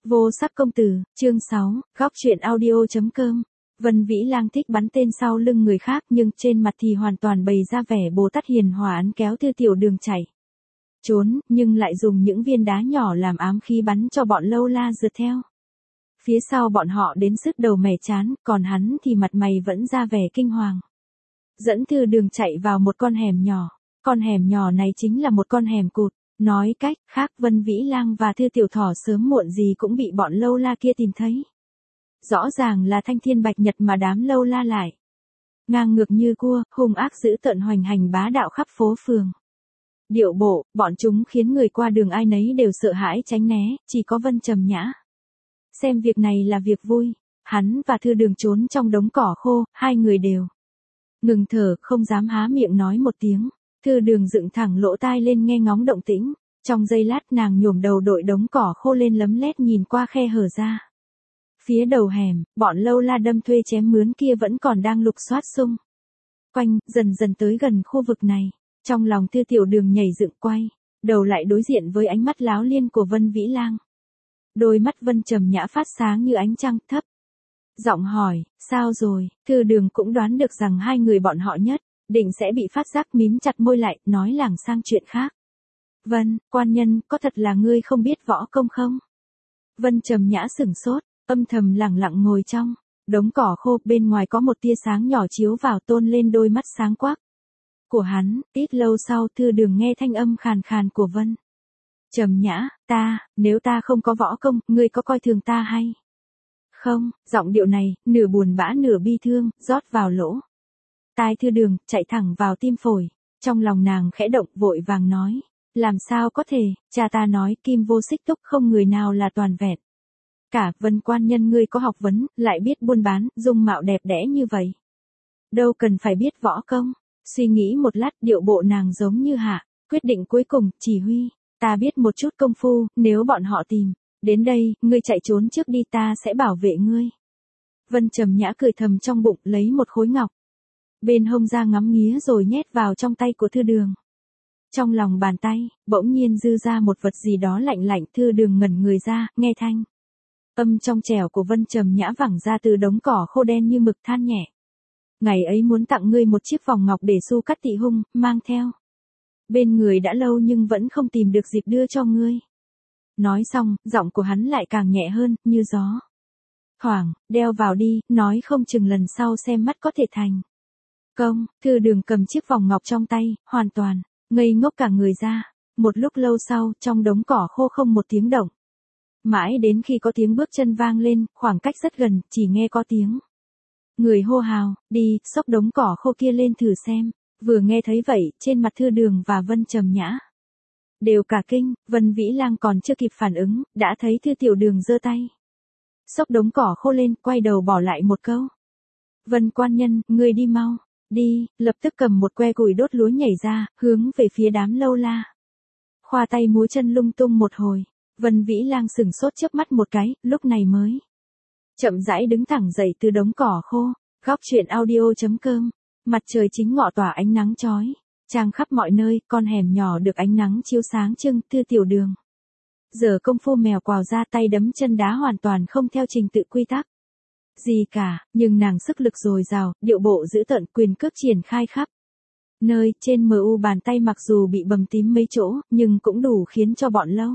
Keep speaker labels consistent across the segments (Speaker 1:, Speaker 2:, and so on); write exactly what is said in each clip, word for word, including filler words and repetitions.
Speaker 1: Vô sắc công tử, chương sáu, góc truyện audio.com. Vân Vĩ Lang thích bắn tên sau lưng người khác nhưng trên mặt thì hoàn toàn bày ra vẻ Bồ Tát hiền hòa ấn kéo Thư Tiểu Đường chạy trốn, nhưng lại dùng những viên đá nhỏ làm ám khí bắn cho bọn lâu la rượt theo. Phía sau bọn họ đến sứt đầu mẻ chán, còn hắn thì mặt mày vẫn ra vẻ kinh hoàng. Dẫn Thư Đường chạy vào một con hẻm nhỏ, con hẻm nhỏ này chính là một con hẻm cụt. Nói cách khác, Vân Vĩ Lang và Thư Tiểu Thỏ sớm muộn gì cũng bị bọn lâu la kia tìm thấy. Rõ ràng là thanh thiên bạch nhật mà đám lâu la lại ngang ngược như cua, hung ác dữ tợn hoành hành bá đạo khắp phố phường. Điệu bộ, bọn chúng khiến người qua đường ai nấy đều sợ hãi tránh né, chỉ có Vân Trầm Nhã xem việc này là việc vui. Hắn và Thư Đường trốn trong đống cỏ khô, hai người đều ngừng thở, không dám há miệng nói một tiếng. Thư Đường dựng thẳng lỗ tai lên nghe ngóng động tĩnh, trong giây lát nàng nhổm đầu đội đống cỏ khô lên lấm lét nhìn qua khe hở ra. Phía đầu hẻm, bọn lâu la đâm thuê chém mướn kia vẫn còn đang lục soát xung quanh, dần dần tới gần khu vực này. Trong lòng Thư Tiểu Đường nhảy dựng quay đầu lại đối diện với ánh mắt láo liên của Vân Vĩ Lang. Đôi mắt Vân Trầm Nhã phát sáng như ánh trăng, thấp giọng hỏi, sao rồi? Thư Đường cũng đoán được rằng hai người bọn họ nhất định sẽ bị phát giác, mím chặt môi lại, nói lảng sang chuyện khác. Vân, quan nhân, có thật là ngươi không biết võ công không? Vân Trầm Nhã sửng sốt, âm thầm lẳng lặng ngồi trong đống cỏ khô, bên ngoài có một tia sáng nhỏ chiếu vào tôn lên đôi mắt sáng quắc của hắn. Ít lâu sau, Thư Đường nghe thanh âm khàn khàn của Vân Trầm Nhã, ta, nếu ta không có võ công, ngươi có coi thường ta hay không? Giọng điệu này, nửa buồn bã nửa bi thương, rót vào lỗ tai Thư Đường, chạy thẳng vào tim phổi. Trong lòng nàng khẽ động, vội vàng nói, làm sao có thể, cha ta nói kim vô xích túc, không người nào là toàn vẹn cả. Vân quan nhân, ngươi có học vấn, lại biết buôn bán, dung mạo đẹp đẽ như vậy, đâu cần phải biết võ công. Suy nghĩ một lát, điệu bộ nàng giống như hạ quyết định cuối cùng, chỉ huy, ta biết một chút công phu, nếu bọn họ tìm đến đây, ngươi chạy trốn trước đi, ta sẽ bảo vệ ngươi. Vân Trầm Nhã cười thầm trong bụng, lấy một khối ngọc bên hông ra ngắm nghía rồi nhét vào trong tay của Thư Đường. Trong lòng bàn tay, bỗng nhiên dư ra một vật gì đó lạnh lạnh. Thư Đường ngẩn người ra, nghe thanh âm trong trẻo của Vân Trầm Nhã vẳng ra từ đống cỏ khô đen như mực, than nhẹ. Ngày ấy muốn tặng ngươi một chiếc vòng ngọc để su cắt tị hung, mang theo bên người đã lâu nhưng vẫn không tìm được dịp đưa cho ngươi. Nói xong, giọng của hắn lại càng nhẹ hơn, như gió thoảng, đeo vào đi, nói không chừng lần sau xem mắt có thể thành công. Thư Đường cầm chiếc vòng ngọc trong tay, hoàn toàn ngây ngốc cả người ra. Một lúc lâu sau, trong đống cỏ khô không một tiếng động. Mãi đến khi có tiếng bước chân vang lên, khoảng cách rất gần, chỉ nghe có tiếng người hô hào, đi, xốc đống cỏ khô kia lên thử xem. Vừa nghe thấy vậy, trên mặt Thư Đường và Vân Trầm Nhã đều cả kinh. Vân Vĩ Lang còn chưa kịp phản ứng, đã thấy Thư Tiểu Đường giơ tay xốc đống cỏ khô lên, quay đầu bỏ lại một câu, Vân quan nhân, ngươi đi mau, đi. Lập tức cầm một que củi đốt lúa nhảy ra, hướng về phía đám lâu la. Khoa tay múa chân lung tung một hồi, Vân Vĩ Lang sửng sốt chớp mắt một cái, lúc này mới chậm rãi đứng thẳng dậy từ đống cỏ khô. Góc truyện audio.com. Mặt trời chính ngọ tỏa ánh nắng chói chang khắp mọi nơi, con hẻm nhỏ được ánh nắng chiếu sáng trưng. Thư Tiểu Đường giờ công phu mèo quào ra, tay đấm chân đá hoàn toàn không theo trình tự quy tắc gì cả, nhưng nàng sức lực dồi dào, điệu bộ dữ tợn, quyền cước triển khai khắp nơi. Trên mờ u bàn tay mặc dù bị bầm tím mấy chỗ, nhưng cũng đủ khiến cho bọn lâu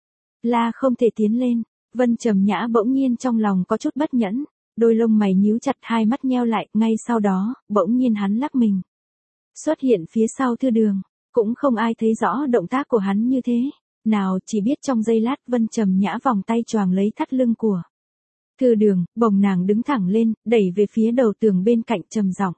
Speaker 1: la không thể tiến lên. Vân Trầm Nhã bỗng nhiên trong lòng có chút bất nhẫn, đôi lông mày nhíu chặt, hai mắt nheo lại. Ngay sau đó, bỗng nhiên hắn lắc mình xuất hiện phía sau Thư Đường. Cũng không ai thấy rõ động tác của hắn như thế nào, chỉ biết trong giây lát Vân Trầm Nhã vòng tay choàng lấy thắt lưng của Thư Đường, bồng nàng đứng thẳng lên, đẩy về phía đầu tường bên cạnh, trầm giọng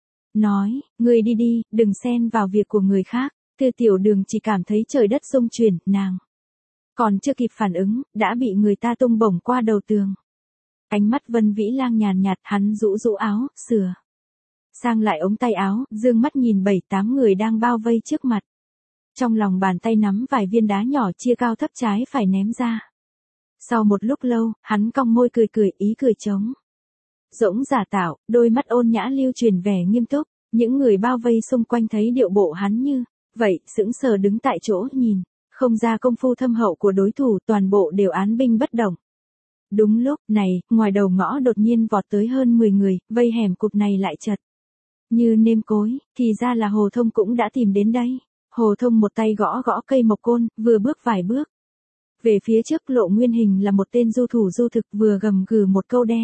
Speaker 1: nói, ngươi đi đi, đừng xen vào việc của người khác. Thư Tiểu Đường chỉ cảm thấy trời đất rung chuyển, nàng còn chưa kịp phản ứng, đã bị người ta tung bổng qua đầu tường. Ánh mắt Vân Vĩ Lang nhàn nhạt, hắn rũ rũ áo, sửa sang lại ống tay áo, dương mắt nhìn bảy tám người đang bao vây trước mặt. Trong lòng bàn tay nắm vài viên đá nhỏ chia cao thấp trái phải ném ra. Sau một lúc lâu, hắn cong môi cười cười, ý cười trống rỗng giả tạo, đôi mắt ôn nhã lưu truyền vẻ nghiêm túc. Những người bao vây xung quanh thấy điệu bộ hắn như vậy, sững sờ đứng tại chỗ nhìn không ra công phu thâm hậu của đối thủ, toàn bộ đều án binh bất động. Đúng lúc này, ngoài đầu ngõ đột nhiên vọt tới hơn mười người, vây hẻm cụt này lại chật như nêm cối, thì ra là Hồ Thông cũng đã tìm đến đây. Hồ Thông một tay gõ gõ cây mộc côn, vừa bước vài bước. Về phía trước Lộ Nguyên Hình là một tên du thủ du thực vừa gầm gừ một câu đe.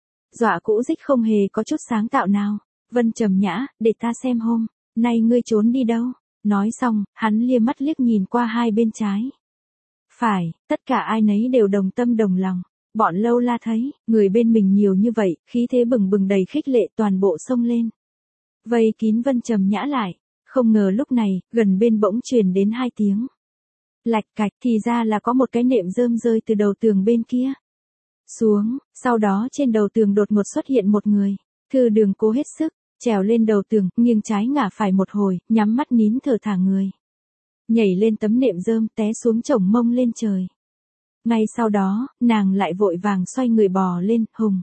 Speaker 1: Dọa cũ dích không hề có chút sáng tạo nào. Vân Trầm Nhã, để ta xem hôm nay ngươi trốn đi đâu. Nói xong, hắn lia mắt liếc nhìn qua hai bên trái. Phải, tất cả ai nấy đều đồng tâm đồng lòng. Bọn Lâu La thấy, người bên mình nhiều như vậy, khí thế bừng bừng đầy khích lệ toàn bộ xông lên. Vây kín Vân Trầm Nhã lại. Không ngờ lúc này, gần bên bỗng truyền đến hai tiếng. Lạch cạch, thì ra là có một cái nệm rơm rơi từ đầu tường bên kia xuống, sau đó trên đầu tường đột ngột xuất hiện một người. Thư Đường cố hết sức, trèo lên đầu tường, nghiêng trái ngả phải một hồi, nhắm mắt nín thở thả người. Nhảy lên tấm nệm rơm té xuống chổng mông lên trời. Ngay sau đó, nàng lại vội vàng xoay người bò lên, hùng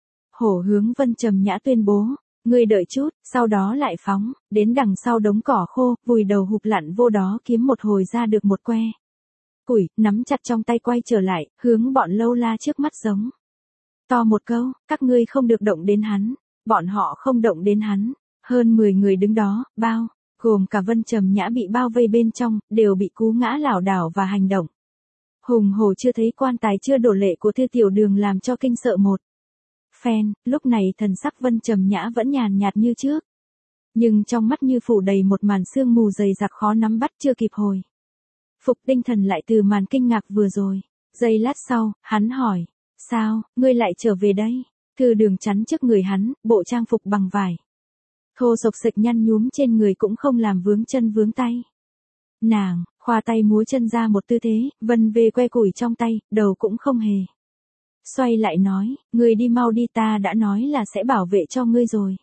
Speaker 1: hổ hướng Vân Trầm Nhã tuyên bố. Ngươi đợi chút, sau đó lại phóng, đến đằng sau đống cỏ khô, vùi đầu hụp lặn vô đó kiếm một hồi ra được một que củi, nắm chặt trong tay quay trở lại, hướng bọn Lâu La trước mắt giống to một câu, các ngươi không được động đến hắn. Bọn họ không động đến hắn. Hơn mười người đứng đó, bao gồm cả Vân Trầm Nhã bị bao vây bên trong, đều bị cú ngã lảo đảo và hành động hùng hổ chưa thấy quan tài chưa đổ lệ của Thư Tiểu Đường làm cho kinh sợ một phen. Lúc này thần sắc Vân Trầm Nhã vẫn nhàn nhạt như trước, nhưng trong mắt như phủ đầy một màn sương mù dày đặc khó nắm bắt. Chưa kịp hồi phục tinh thần lại từ màn kinh ngạc vừa rồi. Giây lát sau, hắn hỏi, sao, ngươi lại trở về đây? Thư Đường chắn trước người hắn, bộ trang phục bằng vải thô sộc sịch nhăn nhúm trên người cũng không làm vướng chân vướng tay. Nàng khoa tay múa chân ra một tư thế, vân về que củi trong tay, đầu cũng không hề xoay lại nói, ngươi đi mau đi, ta đã nói là sẽ bảo vệ cho ngươi rồi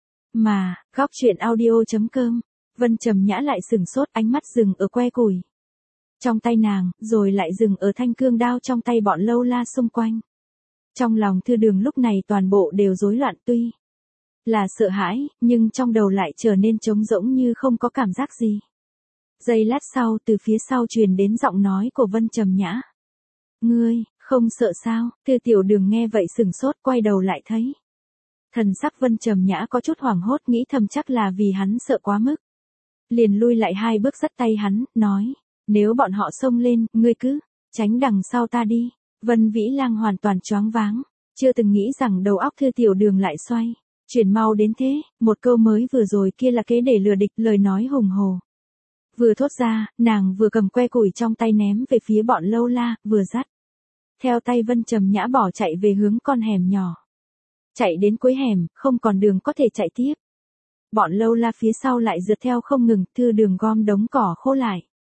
Speaker 1: mà. Góc truyện audio chấm com. Vân Trầm Nhã lại sừng sốt, ánh mắt dừng ở que củi trong tay nàng, rồi lại dừng ở thanh cương đao trong tay bọn Lâu La xung quanh. Trong lòng Thư Đường lúc này toàn bộ đều rối loạn, tuy là sợ hãi, nhưng trong đầu lại trở nên trống rỗng như không có cảm giác gì. Giây lát sau, từ phía sau truyền đến giọng nói của Vân Trầm Nhã. Ngươi, không sợ sao? Thư Tiểu Đường nghe vậy sừng sốt, quay đầu lại thấy thần sắc Vân Trầm Nhã có chút hoảng hốt, nghĩ thầm chắc là vì hắn sợ quá mức. Liền lui lại hai bước dắt tay hắn, nói, nếu bọn họ xông lên, ngươi cứ tránh đằng sau ta đi. Vân Vĩ Lang hoàn toàn choáng váng, chưa từng nghĩ rằng đầu óc Thư Tiểu Đường lại xoay chuyển mau đến thế. Một câu mới vừa rồi kia là kế để lừa địch, lời nói hùng hồ vừa thốt ra, nàng vừa cầm que củi trong tay ném về phía bọn Lâu La, vừa dắt theo tay Vân Trầm Nhã bỏ chạy về hướng con hẻm nhỏ. Chạy đến cuối hẻm, không còn đường có thể chạy tiếp. Bọn Lâu La phía sau lại rượt theo không ngừng. Thư Đường gom đống cỏ khô lại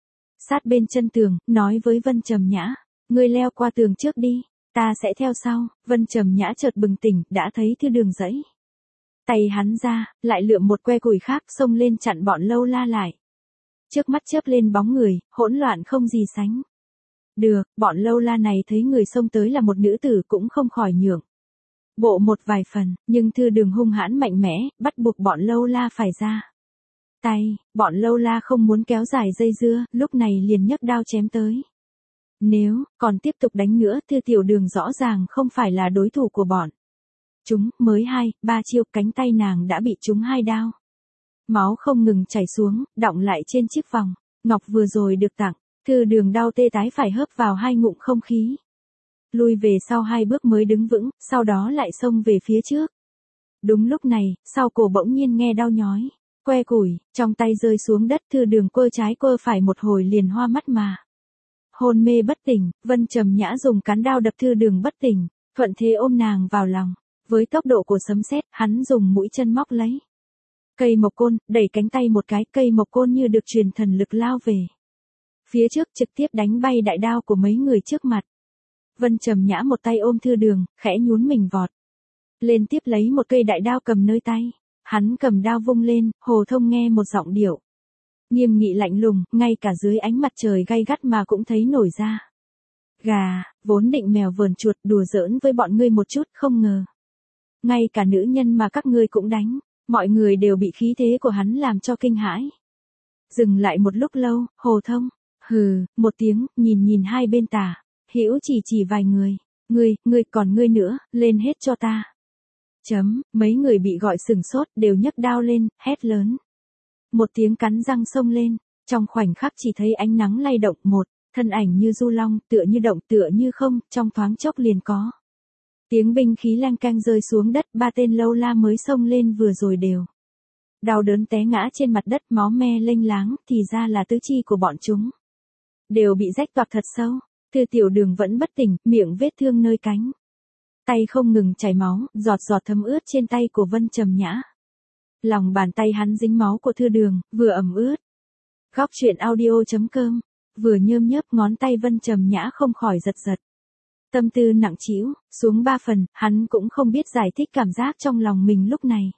Speaker 1: sát bên chân tường, nói với Vân Trầm Nhã, ngươi leo qua tường trước đi, ta sẽ theo sau. Vân Trầm Nhã chợt bừng tỉnh, đã thấy Thư Đường giãy tay hắn ra, lại lượm một que củi khác xông lên chặn bọn Lâu La lại. Trước mắt chớp lên bóng người, hỗn loạn không gì sánh được. Bọn Lâu La này thấy người xông tới là một nữ tử cũng không khỏi nhượng bộ một vài phần, nhưng Thư Đường hung hãn mạnh mẽ, bắt buộc bọn Lâu La phải ra tay. Bọn Lâu La không muốn kéo dài dây dưa, lúc này liền nhấc đao chém tới. Nếu còn tiếp tục đánh nữa, Thư Tiểu Đường rõ ràng không phải là đối thủ của bọn chúng. Mới hai, ba chiêu, cánh tay nàng đã bị trúng hai đao. Máu không ngừng chảy xuống, đọng lại trên chiếc vòng ngọc vừa rồi được tặng. Thư Đường đau tê tái phải hớp vào hai ngụm không khí. Lui về sau hai bước mới đứng vững, sau đó lại xông về phía trước. Đúng lúc này, sau cổ bỗng nhiên nghe đau nhói. Que củi trong tay rơi xuống đất. Thư Đường quơ trái quơ phải một hồi liền hoa mắt mà hôn mê bất tỉnh. Vân Trầm Nhã dùng cán đao đập Thư Đường bất tỉnh, thuận thế ôm nàng vào lòng. Với tốc độ của sấm sét, hắn dùng mũi chân móc lấy cây mộc côn, đẩy cánh tay một cái, cây mộc côn như được truyền thần lực lao về phía trước, trực tiếp đánh bay đại đao của mấy người trước mặt. Vân Trầm Nhã một tay ôm Thư Đường, khẽ nhún mình vọt lên tiếp lấy một cây đại đao cầm nơi tay. Hắn cầm đao vung lên, Hồ Thông nghe một giọng điệu nghiêm nghị lạnh lùng, ngay cả dưới ánh mặt trời gay gắt mà cũng thấy nổi da gà. Vốn định mèo vờn chuột đùa giỡn với bọn ngươi một chút, không ngờ ngay cả nữ nhân mà các ngươi cũng đánh. Mọi người đều bị khí thế của hắn làm cho kinh hãi. Dừng lại một lúc lâu, Hồ Thông hừ một tiếng, nhìn nhìn hai bên tả hữu chỉ chỉ vài người. Ngươi, ngươi còn ngươi nữa, lên hết cho ta. Chấm, mấy người bị gọi sừng sốt đều nhấc đao lên, hét lớn. Một tiếng cắn răng xông lên, trong khoảnh khắc chỉ thấy ánh nắng lay động một, thân ảnh như du long, tựa như động tựa như không, trong thoáng chốc liền có. Tiếng binh khí leng keng rơi xuống đất, ba tên lâu la mới xông lên vừa rồi đều. Đau đớn té ngã trên mặt đất, máu me lênh láng, thì ra là tứ chi của bọn chúng. Đều bị rách toạc thật sâu, Thư Tiểu Đường vẫn bất tỉnh, miệng vết thương nơi cánh. Tay không ngừng chảy máu, giọt giọt thấm ướt trên tay của Vân Trầm Nhã. Lòng bàn tay hắn dính máu của Thư Đường, vừa ẩm ướt. Góc truyện audio chấm com, vừa nhơm nhớp ngón tay Vân Trầm Nhã không khỏi giật giật. Tâm tư nặng trĩu, xuống ba phần, hắn cũng không biết giải thích cảm giác trong lòng mình lúc này.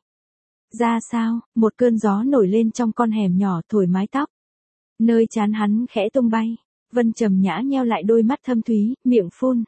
Speaker 1: Ra sao, một cơn gió nổi lên trong con hẻm nhỏ thổi mái tóc. Nơi trán hắn khẽ tung bay, Vân Trầm Nhã nheo lại đôi mắt thâm thúy, miệng phun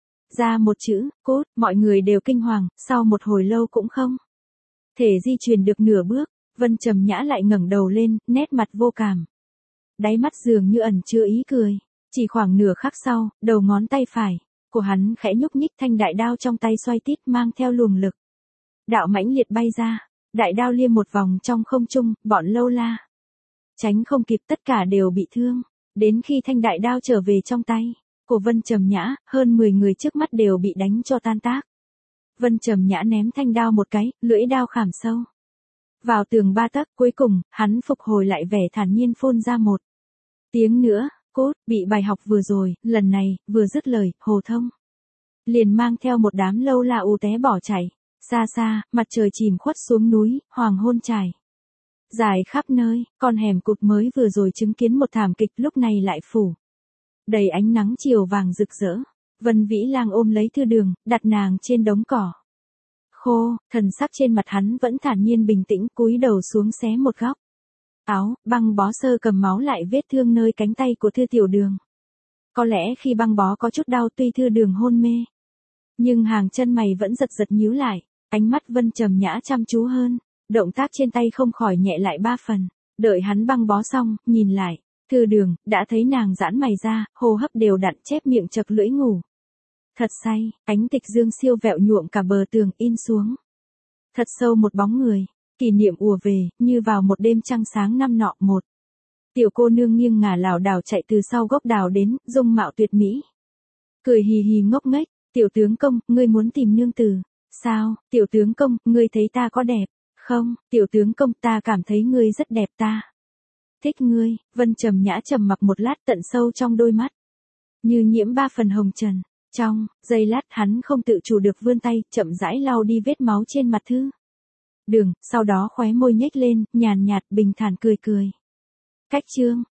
Speaker 1: ra một chữ, cốt, mọi người đều kinh hoàng, sau một hồi lâu cũng không thể di chuyển được nửa bước, Vân Trầm Nhã lại ngẩng đầu lên, nét mặt vô cảm. Đáy mắt dường như ẩn chứa ý cười, chỉ khoảng nửa khắc sau, đầu ngón tay phải của hắn khẽ nhúc nhích, thanh đại đao trong tay xoay tít mang theo luồng lực đạo mãnh liệt bay ra, đại đao liêm một vòng trong không trung, bọn lâu la tránh không kịp, tất cả đều bị thương. Đến khi thanh đại đao trở về trong tay của Vân Trầm Nhã, hơn mười người trước mắt đều bị đánh cho tan tác. Vân Trầm Nhã ném thanh đao một cái, lưỡi đao khảm sâu vào tường ba tấc, cuối cùng, hắn phục hồi lại vẻ thản nhiên phun ra một tiếng nữa, cốt, bị bài học vừa rồi, lần này, vừa dứt lời, Hồ Thông liền mang theo một đám lâu la ù té bỏ chạy. Xa xa, mặt trời chìm khuất xuống núi, hoàng hôn trải dài khắp nơi, con hẻm cụt mới vừa rồi chứng kiến một thảm kịch lúc này lại phủ đầy ánh nắng chiều vàng rực rỡ. Vân Vĩ Lang ôm lấy Thư Đường, đặt nàng trên đống cỏ khô, thần sắc trên mặt hắn vẫn thản nhiên bình tĩnh, cúi đầu xuống xé một góc áo, băng bó sơ cầm máu lại vết thương nơi cánh tay của Thư Tiểu Đường. Có lẽ khi băng bó có chút đau, tuy Thư Đường hôn mê, nhưng hàng chân mày vẫn giật giật nhíu lại, ánh mắt Vân Trầm Nhã chăm chú hơn, động tác trên tay không khỏi nhẹ lại ba phần. Đợi hắn băng bó xong, nhìn lại, Thư Đường, đã thấy nàng giãn mày ra, hô hấp đều đặn, chép miệng chật lưỡi ngủ thật say, ánh tịch dương siêu vẹo nhuộm cả bờ tường, in xuống thật sâu một bóng người. Kỷ niệm ùa về, như vào một đêm trăng sáng năm nọ. Một tiểu cô nương nghiêng ngả lảo đảo chạy từ sau gốc đào đến, dung mạo tuyệt mỹ, cười hì hì ngốc nghếch. Tiểu tướng công, ngươi muốn tìm nương tử? Sao, tiểu tướng công, ngươi thấy ta có đẹp không? Tiểu tướng công, ta cảm thấy ngươi rất đẹp, ta thích ngươi. Vân Trầm Nhã trầm mặc một lát, tận sâu trong đôi mắt như nhiễm ba phần hồng trần. Trong giây lát hắn không tự chủ được vươn tay, chậm rãi lau đi vết máu trên mặt Thư Đường, sau đó khóe môi nhếch lên, nhàn nhạt bình thản cười cười. Cách chương